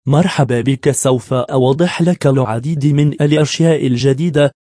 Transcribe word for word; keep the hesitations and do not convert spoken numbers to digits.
مرحبا بك، سوف أوضح لك العديد من الأشياء الجديدة